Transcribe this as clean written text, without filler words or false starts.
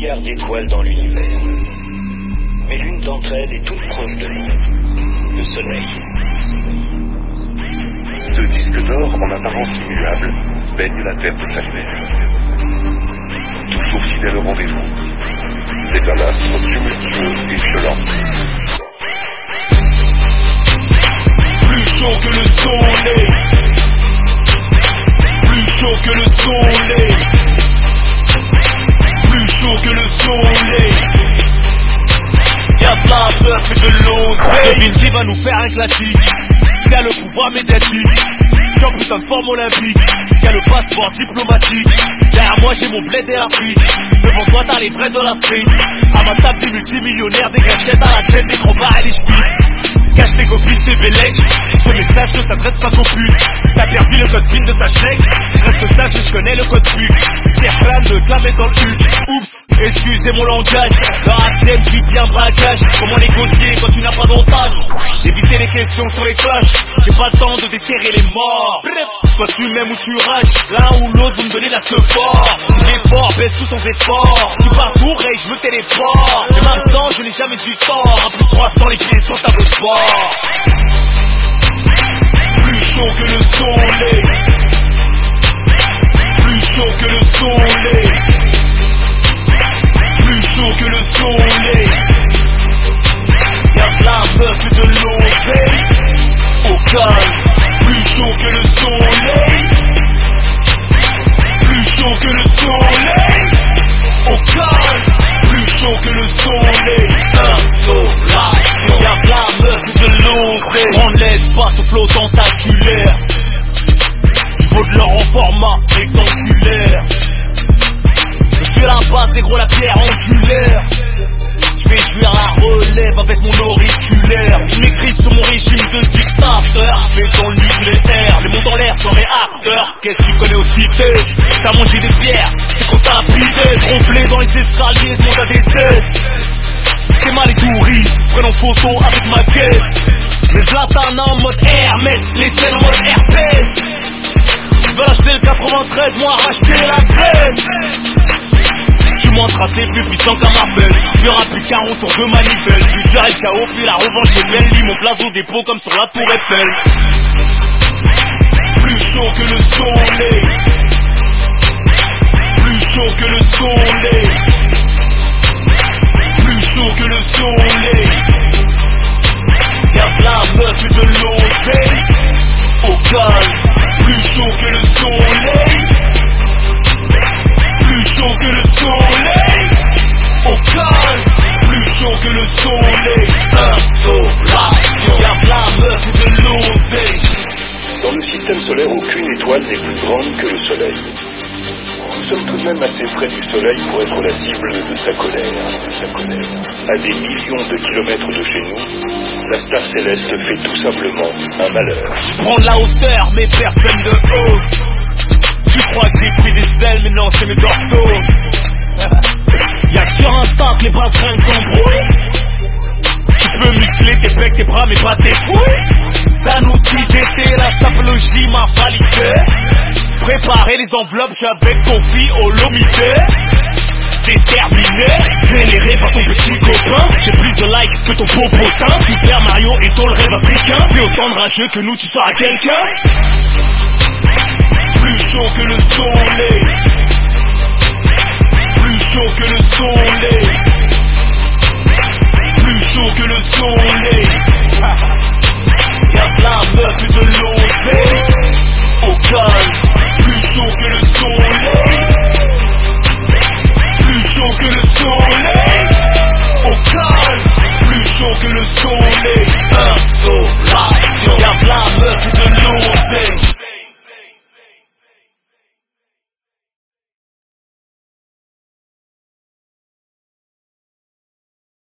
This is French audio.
milliards d'étoiles dans l'univers. Mais l'une d'entre elles est toute proche de nous, le Soleil. Ce disque d'or, en apparence immuable, baigne la Terre de sa lumière. Toujours fidèle au rendez-vous, c'est un astre tumultueux et violent. Plus chaud que le soleil, plus chaud que le soleil, plus chaud que le soleil. Y'a de la peur et de l'oseille. Devine qui va nous faire un classique, qui a le pouvoir médiatique, qui en putain de forme olympique, qui a le passeport diplomatique. Derrière moi j'ai mon bled et l'Afrique, devant toi t'as les vrais de la street. À ma table des multimillionnaires, des gâchettes à la chaîne, des grands bars et des schmitts. Cache tes copines, c'est Bélec. Ce message ne s'adresse pas qu'aux putes. T'as perdu le code PIN de sa chèque. Je reste sage mais je connais le code PUC. Tire plein de clamer dans le huc. Oups, excusez mon langage. Dans la je suis bien braquage. Comment négocier quand tu n'as pas d'otage? Éviter les questions sur les flashs. J'ai pas le temps de déterrer les morts. Soit tu m'aimes ou tu rages. L'un ou l'autre vous me donnez la sephore. Si l'effort baisse tout sans effort. Si partout règle je me téléporte. Et maintenant je n'ai jamais eu tort. À plus de 300 les pieds sur table sport. Plus chaud que le soleil, plus chaud que le soleil, plus chaud que le soleil. Y'a de la meuf et de l'oseille au calme. Plus chaud que le soleil, plus chaud que le soleil au calme. Plus chaud que le soleil, insolation. Y'a de la meuf et de l'oseille. Prendre l'espace au flot tentaculaire. J'vaux de l'or en format rectangulaire. Je suis à la base des gros, la pierre angulaire. J'vais jouer à la relève avec mon auriculaire. Ils m'écrivent sur mon régime de dictateur. J'fais dans le nucléaire, les monts dans l'air sans réacteur. Qu'est-ce que tu connais aux cités? T'as mangé des pierres, c'est quand t'as pidé. Ronflé dans les escaliers, demande à des tests. C'est mal les touristes, prennent en photo avec ma caisse. Les Zlatan en mode Hermès, les tiennes en mode herpès. Tu veux acheter le 93, moi racheter la Grèce. Je suis moins tracé, plus puissant qu'un Marvel. Y'aura plus qu'un retour de manivelle. Puis j'arrive KO, puis la revanche est belle. Lis mon place au dépôt comme sur la tour Eiffel. Plus chaud que le soleil, plus chaud que le soleil, plus chaud que le soleil. Y'a de la meuf et de l'oseille au calme. Plus chaud que le soleil, plus chaud que le soleil au calme. Plus chaud que le soleil, insolation. Y'a de la meuf et de l'oseille. Dans le système solaire, aucune étoile n'est plus grande que le Soleil. Nous sommes tout de même assez près du Soleil pour être la cible de sa colère. À des millions de kilomètres de chez nous, la star céleste fait tout simplement un malheur. J'prends de la hauteur, mais personne de haut. Tu crois que j'ai pris des ailes, mais non, c'est mes dorsaux. Y'a que sur Insta que les baltrins s'embrouillent. Tu peux muscler tes pecs, tes bras, mais pas tes couilles. C'est un outil d'été, la sapologie m'a validé. Préparer les enveloppes, j'suis avec Kofi Olomide. Déterminé, vénéré par ton petit copain. J'ai plus de likes que ton beau potin. Super Mario et ton le rêve africain. C'est autant de rageux que nous, tu seras quelqu'un. Plus chaud que le soleil,